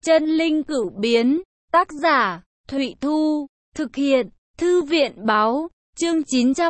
Chân linh cửu biến, tác giả, Thụy Thu, thực hiện, Thư viện báo, chương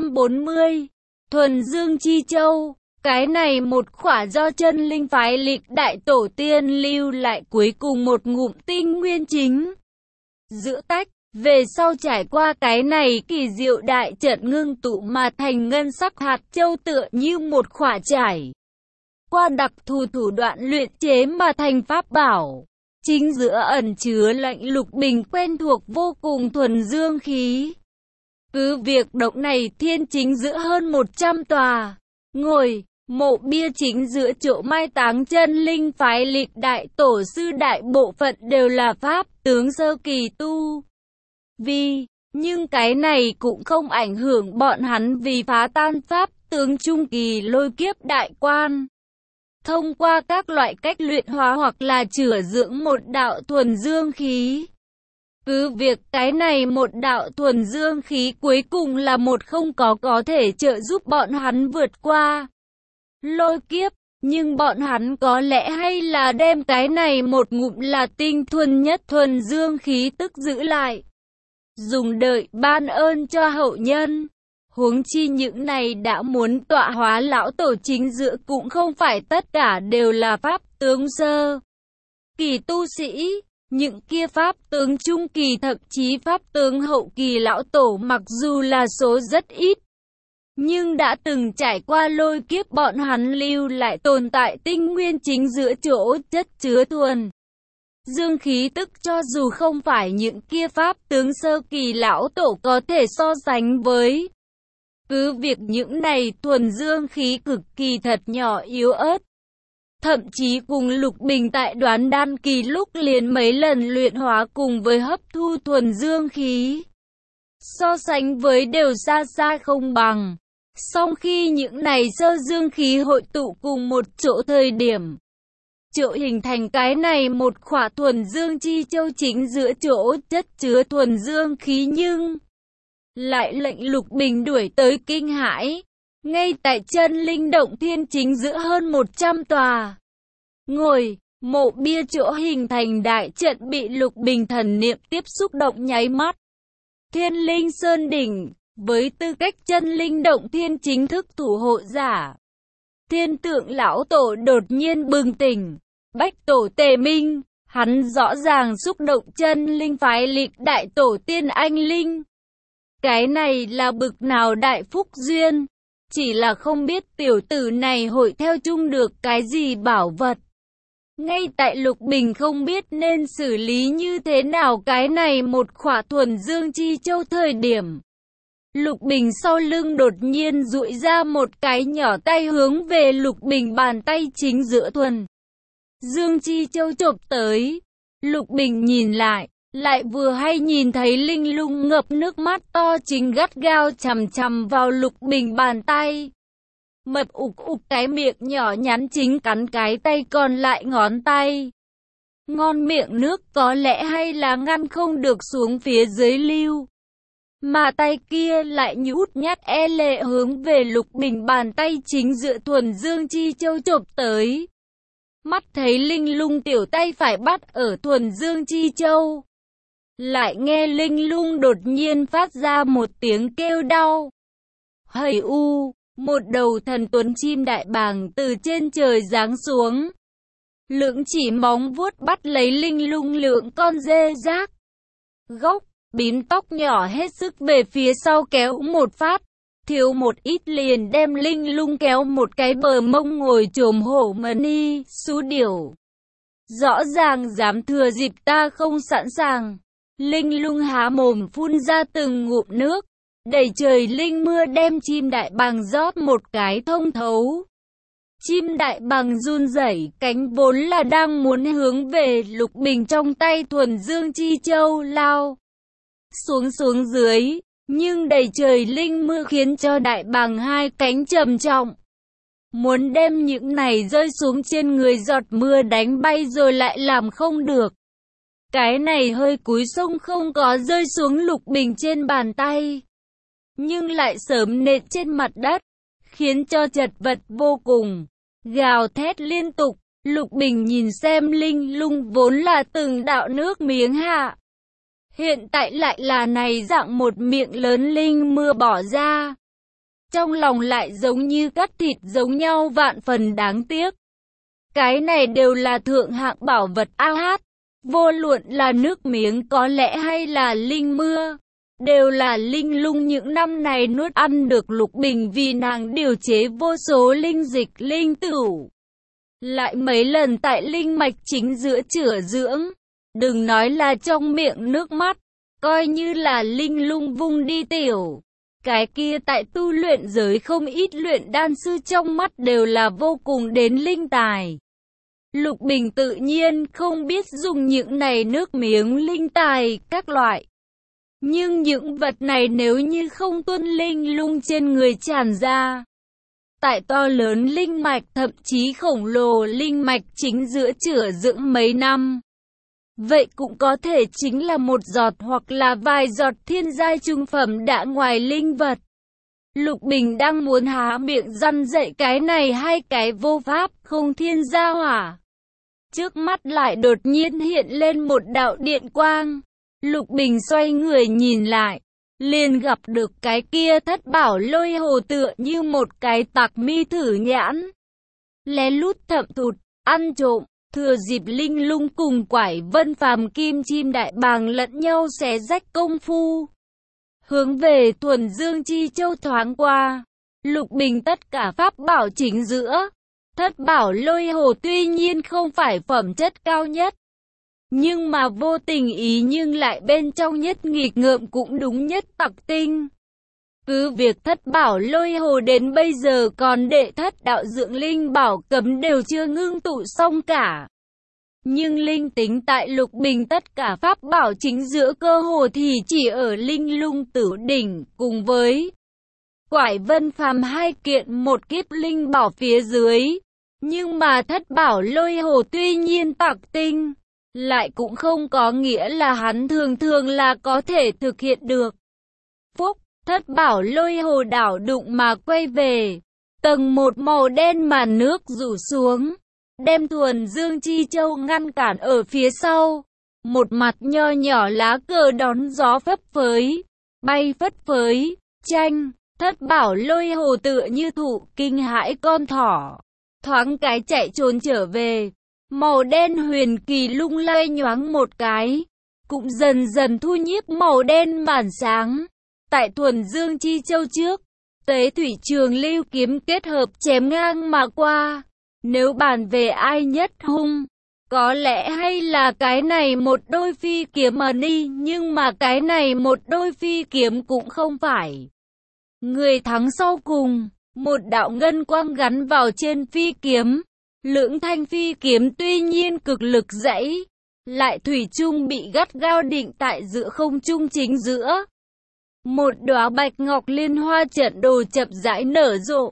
940, Thuần Dương Chi Châu. Cái này một khỏa do chân linh phái lịch đại tổ tiên lưu lại cuối cùng một ngụm tinh nguyên chính. Giữa tách, về sau trải qua cái này kỳ diệu đại trận ngưng tụ mà thành ngân sắc hạt châu tựa như một khỏa trải qua đặc thù thủ đoạn luyện chế mà thành pháp bảo. Chính giữa ẩn chứa lạnh lục bình quen thuộc vô cùng thuần dương khí. Cứ việc động này thiên chính giữa hơn 100 tòa ngồi mộ bia chính giữa chỗ mai táng chân linh phái lịch đại tổ sư đại bộ phận đều là pháp tướng sơ kỳ tu vi, nhưng cái này cũng không ảnh hưởng bọn hắn vì phá tan pháp tướng trung kỳ lôi kiếp đại quan. Thông qua các loại cách luyện hóa hoặc là chữa dưỡng một đạo thuần dương khí. Cứ việc cái này một đạo thuần dương khí cuối cùng là một không có thể trợ giúp bọn hắn vượt qua lôi kiếp, nhưng bọn hắn có lẽ hay là đem cái này một ngụm là tinh thuần nhất thuần dương khí tức giữ lại, dùng đợi ban ơn cho hậu nhân. Huống chi những này đã muốn tọa hóa lão tổ chính giữa cũng không phải tất cả đều là pháp tướng sơ kỳ tu sĩ. Những kia pháp tướng trung kỳ thậm chí pháp tướng hậu kỳ lão tổ mặc dù là số rất ít, nhưng đã từng trải qua lôi kiếp bọn hắn lưu lại tồn tại tinh nguyên chính giữa chỗ chất chứa thuần dương khí tức cho dù không phải những kia pháp tướng sơ kỳ lão tổ có thể so sánh với. Cứ việc những này thuần dương khí cực kỳ thật nhỏ yếu ớt, thậm chí cùng Lục Bình tại đoán đan kỳ lúc liền mấy lần luyện hóa cùng với hấp thu thuần dương khí, so sánh với đều xa xa không bằng. Song khi những này sơ dương khí hội tụ cùng một chỗ thời điểm, chỗ hình thành cái này một khỏa thuần dương chi châu chính giữa chỗ chất chứa thuần dương khí, nhưng lại lệnh Lục Bình đuổi tới kinh hãi. Ngay tại chân linh động thiên chính giữa hơn 100 tòa ngồi mộ bia chỗ hình thành đại trận bị Lục Bình thần niệm tiếp xúc động nháy mắt. Thiên Linh Sơn Đỉnh, với tư cách chân linh động thiên chính thức thủ hộ giả, Thiên Tượng lão tổ đột nhiên bừng tỉnh. Bách tổ Tề Minh, hắn rõ ràng xúc động chân linh phái lịch đại tổ tiên anh linh. Cái này là bực nào đại phúc duyên, chỉ là không biết tiểu tử này hội theo chung được cái gì bảo vật. Ngay tại Lục Bình không biết nên xử lý như thế nào cái này một khỏa thuần dương chi châu thời điểm, Lục Bình sau lưng đột nhiên duỗi ra một cái nhỏ tay hướng về Lục Bình bàn tay chính giữa thuần dương chi châu chộp tới. Lục Bình nhìn lại vừa hay nhìn thấy Linh Lung ngập nước mắt to chính gắt gao chằm chằm vào Lục Bình bàn tay. Mập ục cái miệng nhỏ nhắn chính cắn cái tay còn lại ngón tay. Ngon miệng nước có lẽ hay là ngăn không được xuống phía dưới lưu. Mà tay kia lại nhút nhát e lệ hướng về Lục Bình bàn tay chính giữa thuần dương chi châu chộp tới. Mắt thấy Linh Lung tiểu tay phải bắt ở thuần dương chi châu, lại nghe Linh Lung đột nhiên phát ra một tiếng kêu đau. Hầy u, một đầu thần tuấn chim đại bàng từ trên trời giáng xuống. Lưỡng chỉ móng vuốt bắt lấy Linh Lung lượng con dê rác. Gốc, bím tóc nhỏ hết sức về phía sau kéo một phát. Thiếu một ít liền đem Linh Lung kéo một cái bờ mông ngồi chồm hổ mần y, xú điểu. Rõ ràng dám thừa dịp ta không sẵn sàng. Linh Lung há mồm phun ra từng ngụm nước, đầy trời linh mưa đem chim đại bàng rót một cái thông thấu. Chim đại bàng run rẩy cánh vốn là đang muốn hướng về Lục Bình trong tay thuần dương chi châu lao xuống dưới, nhưng đầy trời linh mưa khiến cho đại bàng hai cánh trầm trọng, muốn đem những này rơi xuống trên người giọt mưa đánh bay rồi lại làm không được. Cái này hơi cúi sông không có rơi xuống Lục Bình trên bàn tay, nhưng lại sớm nện trên mặt đất, khiến cho chật vật vô cùng. Gào thét liên tục, Lục Bình nhìn xem linh lung vốn là từng đạo nước miếng hạ. Hiện tại lại là này dạng một miệng lớn linh mưa bỏ ra. Trong lòng lại giống như cắt thịt giống nhau vạn phần đáng tiếc. Cái này đều là thượng hạng bảo vật a hát. Vô luận là nước miếng có lẽ hay là linh mưa. Đều là linh lung những năm này nuốt ăn được Lục Bình vì nàng điều chế vô số linh dịch linh tửu. Lại mấy lần tại linh mạch chính giữa chữa dưỡng. Đừng nói là trong miệng nước mắt. Coi như là linh lung vung đi tiểu. Cái kia tại tu luyện giới không ít luyện đan sư trong mắt đều là vô cùng đến linh tài. Lục Bình tự nhiên không biết dùng những này nước miếng linh tài các loại. Nhưng những vật này nếu như không tuân linh lung trên người tràn ra. Tại to lớn linh mạch thậm chí khổng lồ linh mạch chính giữa chữa dưỡng mấy năm. Vậy cũng có thể chính là một giọt hoặc là vài giọt thiên giai trung phẩm đã ngoài linh vật. Lục Bình đang muốn há miệng răn dạy cái này hay cái vô pháp không thiên gia hỏa. Trước mắt lại đột nhiên hiện lên một đạo điện quang. Lục Bình xoay người nhìn lại. Liền gặp được cái kia thất bảo lôi hồ tựa như một cái tặc mi thử nhãn. Lén lút thậm thụt, ăn trộm. Thừa dịp linh lung cùng Quải Vân Phàm kim chim đại bàng lẫn nhau xé rách công phu. Hướng về Thuần Dương Chi Châu thoáng qua. Lục Bình tất cả pháp bảo chính giữa. Thất bảo lôi hồ tuy nhiên không phải phẩm chất cao nhất. Nhưng mà vô tình ý nhưng lại bên trong nhất nghịch ngợm cũng đúng nhất tặc tinh. Cứ việc thất bảo lôi hồ đến bây giờ còn đệ thất đạo dưỡng linh bảo cấm đều chưa ngưng tụ xong cả. Nhưng linh tính tại Lục Bình tất cả pháp bảo chính giữa cơ hồ thì chỉ ở linh lung tử đỉnh cùng với Quải Vân Phàm hai kiện một kiếp linh bảo phía dưới. Nhưng mà thất bảo lôi hồ tuy nhiên tặc tinh, lại cũng không có nghĩa là hắn thường là có thể thực hiện được. Phúc, thất bảo lôi hồ đảo đụng mà quay về. Tầng một màu đen màn nước rủ xuống, đem Thuần Dương Chi Châu ngăn cản ở phía sau. Một mặt nho nhỏ lá cờ đón gió phấp phới, bay phất phới, tranh, thất bảo lôi hồ tựa như thụ kinh hãi con thỏ. Thoáng cái chạy trốn trở về, màu đen huyền kỳ lung lay nhoáng một cái, cũng dần dần thu nhiếp màu đen màn sáng. Tại Thuần Dương Chi Châu trước, Tế Thủy Trường Lưu kiếm kết hợp chém ngang mà qua. Nếu bàn về ai nhất hung, có lẽ hay là cái này một đôi phi kiếm mà đi, nhưng mà cái này một đôi phi kiếm cũng không phải. Người thắng sau cùng, một đạo ngân quang gắn vào trên phi kiếm. Lưỡng thanh phi kiếm tuy nhiên cực lực dãy, lại thủy chung bị gắt gao định tại giữa không trung chính giữa. Một đóa bạch ngọc liên hoa trận đồ chậm rãi nở rộ.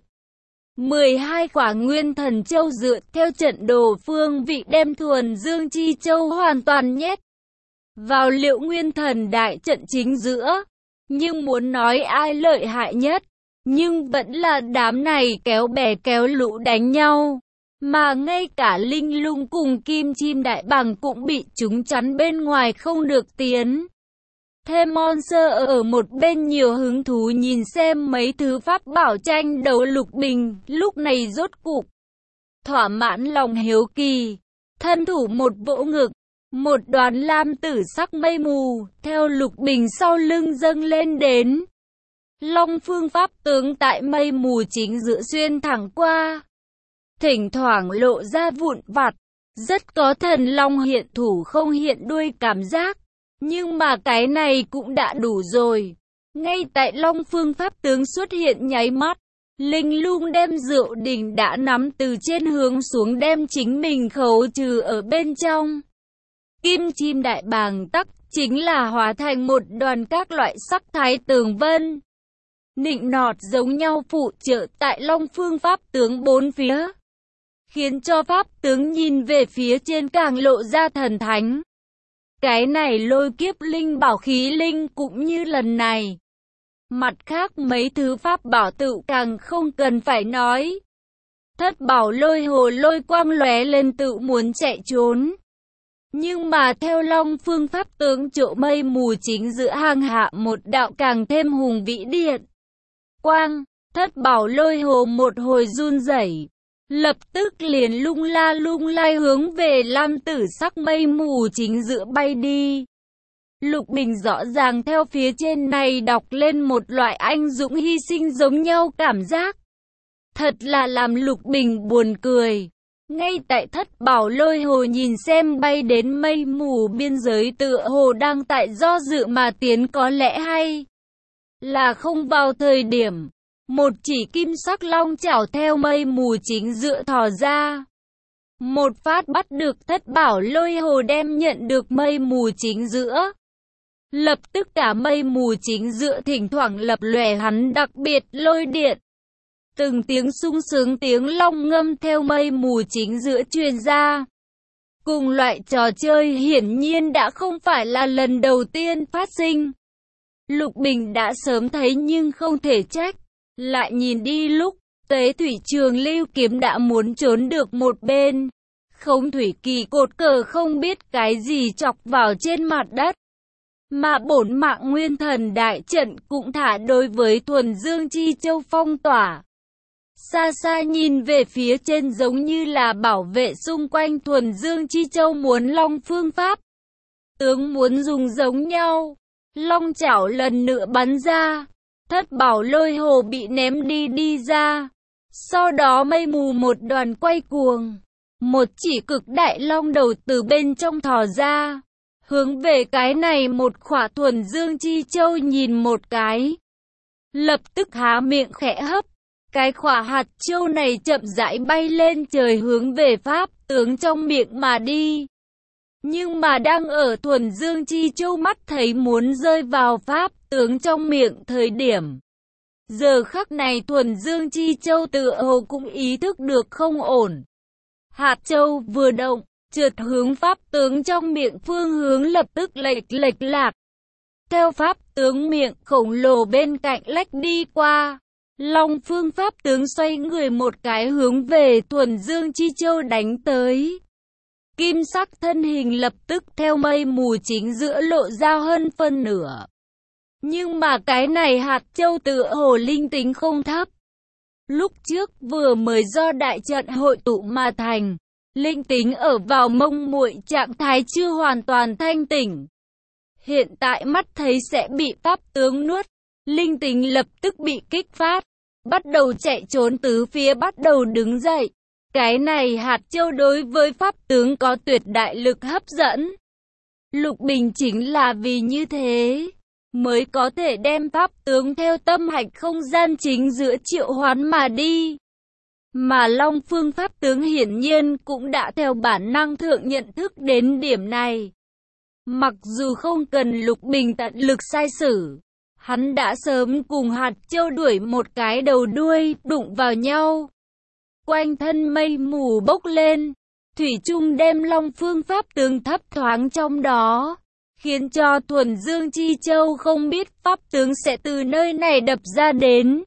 12 quả nguyên thần châu dựa theo trận đồ phương vị đem Thuần Dương Chi Châu hoàn toàn nhét vào Liệu Nguyên Thần đại trận chính giữa. Nhưng muốn nói ai lợi hại nhất, nhưng vẫn là đám này kéo bè kéo lũ đánh nhau. Mà ngay cả linh lung cùng kim chim đại bàng cũng bị chúng chắn bên ngoài không được tiến. Thêm Monster ở một bên nhiều hứng thú nhìn xem mấy thứ pháp bảo tranh đấu. Lục Bình lúc này rốt cục thỏa mãn lòng hiếu kỳ, thân thủ một vỗ ngực, một đoàn lam tử sắc mây mù theo Lục Bình sau lưng dâng lên đến. Long phương pháp tướng tại mây mù chính giữa xuyên thẳng qua, thỉnh thoảng lộ ra vụn vặt, rất có thần long hiện thủ không hiện đuôi cảm giác. Nhưng mà cái này cũng đã đủ rồi. Ngay tại Long phương pháp tướng xuất hiện nháy mắt, linh lung đem rượu đỉnh đã nắm từ trên hướng xuống đem chính mình khấu trừ ở bên trong. Kim chim đại bàng tắc chính là hóa thành một đoàn các loại sắc thái tường vân, nịnh nọt giống nhau phụ trợ tại Long phương pháp tướng bốn phía, khiến cho pháp tướng nhìn về phía trên càng lộ ra thần thánh. Cái này lôi kiếp linh bảo khí linh cũng như lần này. Mặt khác mấy thứ pháp bảo tự càng không cần phải nói. Thất bảo lôi hồ lôi quang lóe lên tự muốn chạy trốn. Nhưng mà theo Long phương pháp tướng chỗ mây mù chính giữa hàng hạ một đạo càng thêm hùng vĩ điện quang, thất bảo lôi hồ một hồi run rẩy, lập tức liền lung lay hướng về lam tử sắc mây mù chính giữa bay đi. Lục Bình rõ ràng theo phía trên này đọc lên một loại anh dũng hy sinh giống nhau cảm giác. Thật là làm Lục Bình buồn cười. Ngay tại thất bảo lôi hồ nhìn xem bay đến mây mù biên giới tựa hồ đang tại do dự mà tiến, có lẽ hay là không vào thời điểm một chỉ kim sắc long chảo theo mây mù chính giữa thò ra. Một phát bắt được thất bảo lôi hồ đem nhận được mây mù chính giữa. Lập tức cả mây mù chính giữa thỉnh thoảng lập lòe hắn đặc biệt lôi điện. Từng tiếng sung sướng tiếng long ngâm theo mây mù chính giữa truyền ra. Cùng loại trò chơi hiển nhiên đã không phải là lần đầu tiên phát sinh. Lục Bình đã sớm thấy nhưng không thể trách. Lại nhìn đi lúc Tế Thủy Trường Lưu Kiếm đã muốn trốn được một bên. Không thủy kỳ cột cờ không biết cái gì chọc vào trên mặt đất. Mà bổn mạng nguyên thần đại trận cũng thả đối với Thuần Dương Chi Châu phong tỏa. Xa xa nhìn về phía trên giống như là bảo vệ xung quanh Thuần Dương Chi Châu muốn Long phương pháp tướng muốn dùng giống nhau. Long chảo lần nữa bắn ra. Thất bảo lôi hồ bị ném đi ra. Sau đó mây mù một đoàn quay cuồng. Một chỉ cực đại long đầu từ bên trong thò ra. Hướng về cái này một khỏa Thuần Dương Chi Châu nhìn một cái. Lập tức há miệng khẽ hấp. Cái khỏa hạt châu này chậm rãi bay lên trời hướng về pháp tướng trong miệng mà đi. Nhưng mà đang ở Thuần Dương Chi Châu mắt thấy muốn rơi vào pháp tướng trong miệng thời điểm. Giờ khắc này Thuần Dương Chi Châu tựa hồ cũng ý thức được không ổn. Hạt châu vừa động, trượt hướng pháp tướng trong miệng phương hướng lập tức lệch lạc. Theo pháp tướng miệng khổng lồ bên cạnh lách đi qua. Long phương pháp tướng xoay người một cái hướng về Thuần Dương Chi Châu đánh tới. Kim sắc thân hình lập tức theo mây mù chính giữa lộ ra hơn phân nửa. Nhưng mà cái này hạt châu tựa hồ linh tính không thấp. Lúc trước vừa mới do đại trận hội tụ mà thành, linh tính ở vào mông muội trạng thái chưa hoàn toàn thanh tỉnh. Hiện tại mắt thấy sẽ bị pháp tướng nuốt, linh tính lập tức bị kích phát, bắt đầu chạy trốn tứ phía, bắt đầu đứng dậy. Cái này hạt châu đối với pháp tướng có tuyệt đại lực hấp dẫn. Lục Bình chính là vì như thế mới có thể đem pháp tướng theo tâm hạch không gian chính giữa triệu hoán mà đi. Mà Long phương pháp tướng hiển nhiên cũng đã theo bản năng thượng nhận thức đến điểm này. Mặc dù không cần Lục Bình tận lực sai sử, hắn đã sớm cùng hạt châu đuổi một cái đầu đuôi, đụng vào nhau. Quanh thân mây mù bốc lên, thủy chung đem Long phương pháp tướng thấp thoáng trong đó, khiến cho Thuần Dương Chi Châu không biết pháp tướng sẽ từ nơi này đập ra đến.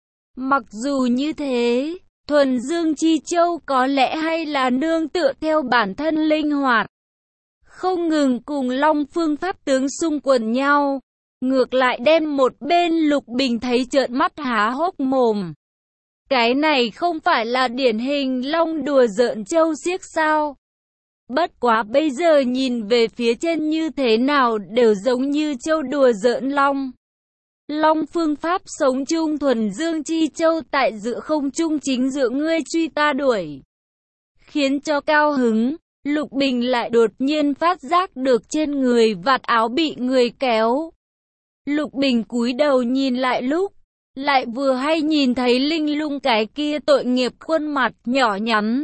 Mặc dù như thế, Thuần Dương Chi Châu có lẽ hay là nương tựa theo bản thân linh hoạt, không ngừng cùng Long phương pháp tướng xung quần nhau, ngược lại đem một bên Lục Bình thấy trợn mắt há hốc mồm. Cái này không phải là điển hình long đùa giỡn châu xiếc sao? Bất quá bây giờ nhìn về phía trên như thế nào đều giống như châu đùa giỡn long. Long phương pháp sống chung Thuần Dương Chi Châu tại giữa không trung chính giữa ngươi truy ta đuổi. Khiến cho cao hứng, Lục Bình lại đột nhiên phát giác được trên người vạt áo bị người kéo. Lục Bình cúi đầu nhìn lại lúc, lại vừa hay nhìn thấy Linh Lung cái kia tội nghiệp khuôn mặt nhỏ nhắn.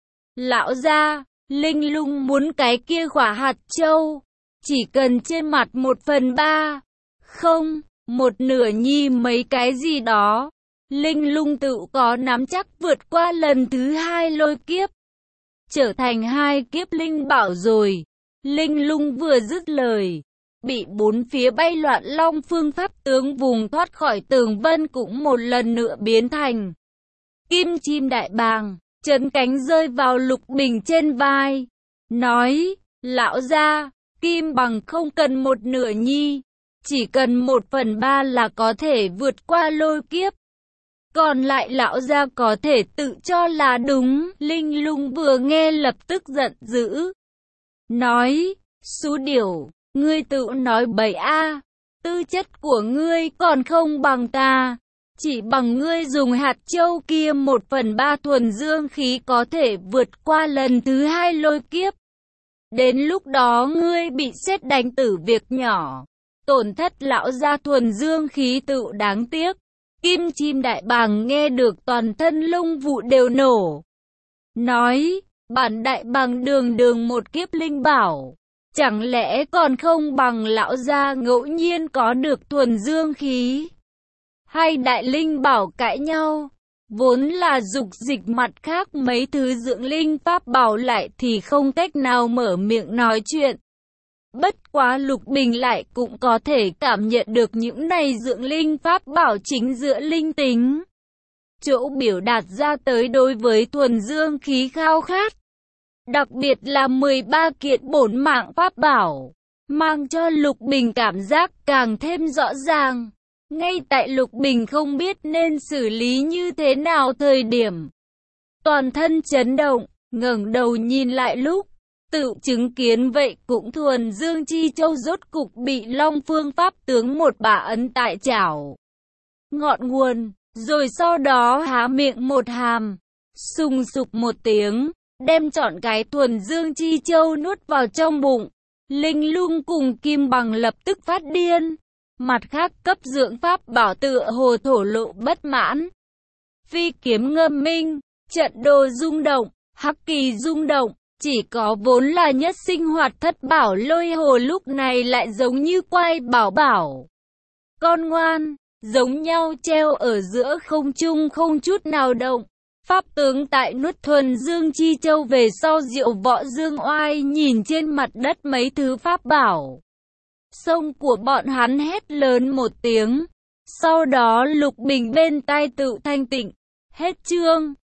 Lão gia, Linh Lung muốn cái kia khỏa hạt châu, chỉ cần trên mặt 1/3, không, 1/2 nhi mấy cái gì đó. Linh Lung tự có nắm chắc vượt qua lần thứ 2 lôi kiếp, trở thành 2 kiếp linh bảo rồi. Linh Lung vừa dứt lời, bị bốn phía bay loạn Long phương pháp tướng vùng thoát khỏi tường vân cũng một lần nữa biến thành Kim chim đại bàng, trấn cánh rơi vào Lục Bình trên vai. Nói, lão gia, kim bằng không cần một nửa nhi. Chỉ cần 1/3 là có thể vượt qua lôi kiếp. Còn lại lão gia có thể tự cho là đúng. Linh Lung vừa nghe lập tức giận dữ. Nói, xú điểu, ngươi tự nói bậy a, tư chất của ngươi còn không bằng ta. Chỉ bằng ngươi dùng hạt châu kia 1/3 thuần dương khí có thể vượt qua lần thứ 2 lôi kiếp. Đến lúc đó ngươi bị sét đánh tử việc nhỏ. Tổn thất lão gia thuần dương khí tự đáng tiếc. Kim chim đại bàng nghe được toàn thân lông vụ đều nổ. Nói, bản đại bàng đường đường một kiếp linh bảo. Chẳng lẽ còn không bằng lão gia ngẫu nhiên có được thuần dương khí? Hay đại linh bảo cãi nhau? Vốn là dục dịch mặt khác mấy thứ dưỡng linh pháp bảo lại thì không cách nào mở miệng nói chuyện. Bất quá Lục Bình lại cũng có thể cảm nhận được những này dưỡng linh pháp bảo chính giữa linh tính. Chỗ biểu đạt ra tới đối với thuần dương khí khao khát. Đặc biệt là 13 kiện bổn mạng pháp bảo, mang cho Lục Bình cảm giác càng thêm rõ ràng. Ngay tại Lục Bình không biết nên xử lý như thế nào thời điểm. Toàn thân chấn động, ngẩng đầu nhìn lại lúc. Tự chứng kiến vậy cũng thuần dương chi châu rốt cục bị Long Phương pháp tướng một bả ấn tại chảo ngọn nguồn, rồi sau đó há miệng một hàm, sùng sục một tiếng, đem trọn cái thuần dương chi châu nuốt vào trong bụng. Linh Lung cùng Kim Bằng lập tức phát điên. Mặt khác cấp dưỡng pháp bảo tựa hồ thổ lộ bất mãn. Phi kiếm ngâm minh, trận đồ rung động, hắc kỳ rung động. Chỉ có vốn là nhất sinh hoạt thất bảo lôi hồ lúc này lại giống như quai bảo bảo. Con ngoan, giống nhau treo ở giữa không trung không chút nào động. Pháp tướng tại nuốt thuần dương chi châu về sau Diệu Võ Dương Oai nhìn trên mặt đất mấy thứ pháp bảo. Sông của bọn hắn hét lớn một tiếng. Sau đó Lục Bình bên tai tự thanh tịnh. Hết chương.